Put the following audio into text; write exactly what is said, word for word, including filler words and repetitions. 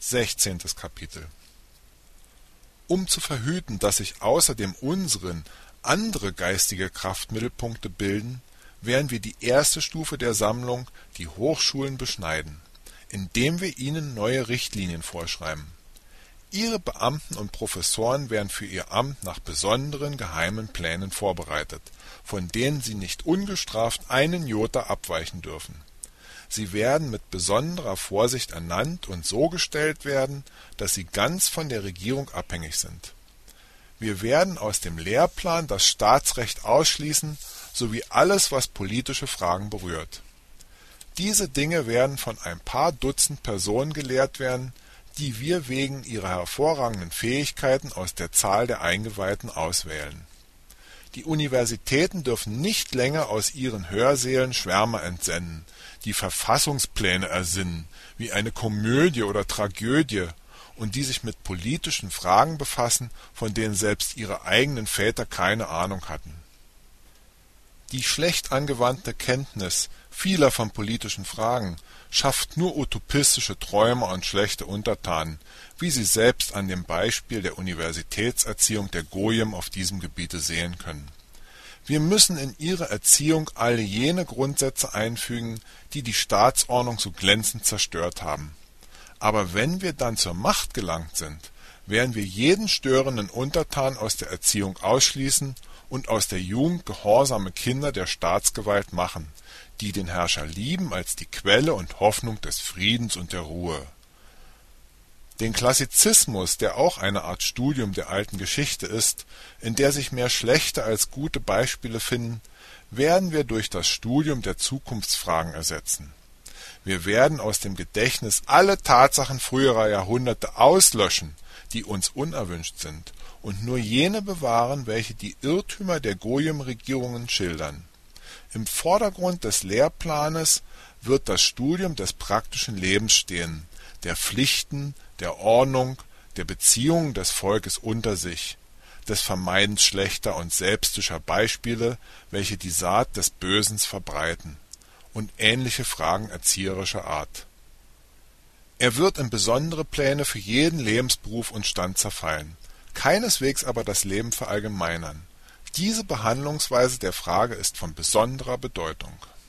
Sechzehntes Kapitel. Um zu verhüten, dass sich außer dem unseren andere geistige Kraftmittelpunkte bilden, werden wir die erste Stufe der Sammlung, die Hochschulen, beschneiden, indem wir ihnen neue Richtlinien vorschreiben. Ihre Beamten und Professoren werden für ihr Amt nach besonderen geheimen Plänen vorbereitet, von denen sie nicht ungestraft einen Jota abweichen dürfen. Sie werden mit besonderer Vorsicht ernannt und so gestellt werden, dass sie ganz von der Regierung abhängig sind. Wir werden aus dem Lehrplan das Staatsrecht ausschließen, sowie alles, was politische Fragen berührt. Diese Dinge werden von ein paar Dutzend Personen gelehrt werden, die wir wegen ihrer hervorragenden Fähigkeiten aus der Zahl der Eingeweihten auswählen. Die Universitäten dürfen nicht länger aus ihren Hörsälen Schwärmer entsenden, die Verfassungspläne ersinnen, wie eine Komödie oder Tragödie, und die sich mit politischen Fragen befassen, von denen selbst ihre eigenen Väter keine Ahnung hatten. Die schlecht angewandte Kenntnis vieler von politischen Fragen schafft nur utopistische Träumer und schlechte Untertanen, wie Sie selbst an dem Beispiel der Universitätserziehung der Goyim auf diesem Gebiete sehen können. Wir müssen in ihre Erziehung alle jene Grundsätze einfügen, die die Staatsordnung so glänzend zerstört haben. Aber wenn wir dann zur Macht gelangt sind, werden wir jeden störenden Untertan aus der Erziehung ausschließen und aus der Jugend gehorsame Kinder der Staatsgewalt machen, die den Herrscher lieben als die Quelle und Hoffnung des Friedens und der Ruhe. Den Klassizismus, der auch eine Art Studium der alten Geschichte ist, in der sich mehr schlechte als gute Beispiele finden, werden wir durch das Studium der Zukunftsfragen ersetzen. Wir werden aus dem Gedächtnis alle Tatsachen früherer Jahrhunderte auslöschen, die uns unerwünscht sind, und nur jene bewahren, welche die Irrtümer der Goyim-Regierungen schildern. Im Vordergrund des Lehrplanes wird das Studium des praktischen Lebens stehen, der Pflichten, der Ordnung, der Beziehungen des Volkes unter sich, des Vermeidens schlechter und selbstischer Beispiele, welche die Saat des Bösens verbreiten, und ähnliche Fragen erzieherischer Art. Er wird in besondere Pläne für jeden Lebensberuf und Stand zerfallen, keineswegs aber das Leben verallgemeinern. Diese Behandlungsweise der Frage ist von besonderer Bedeutung.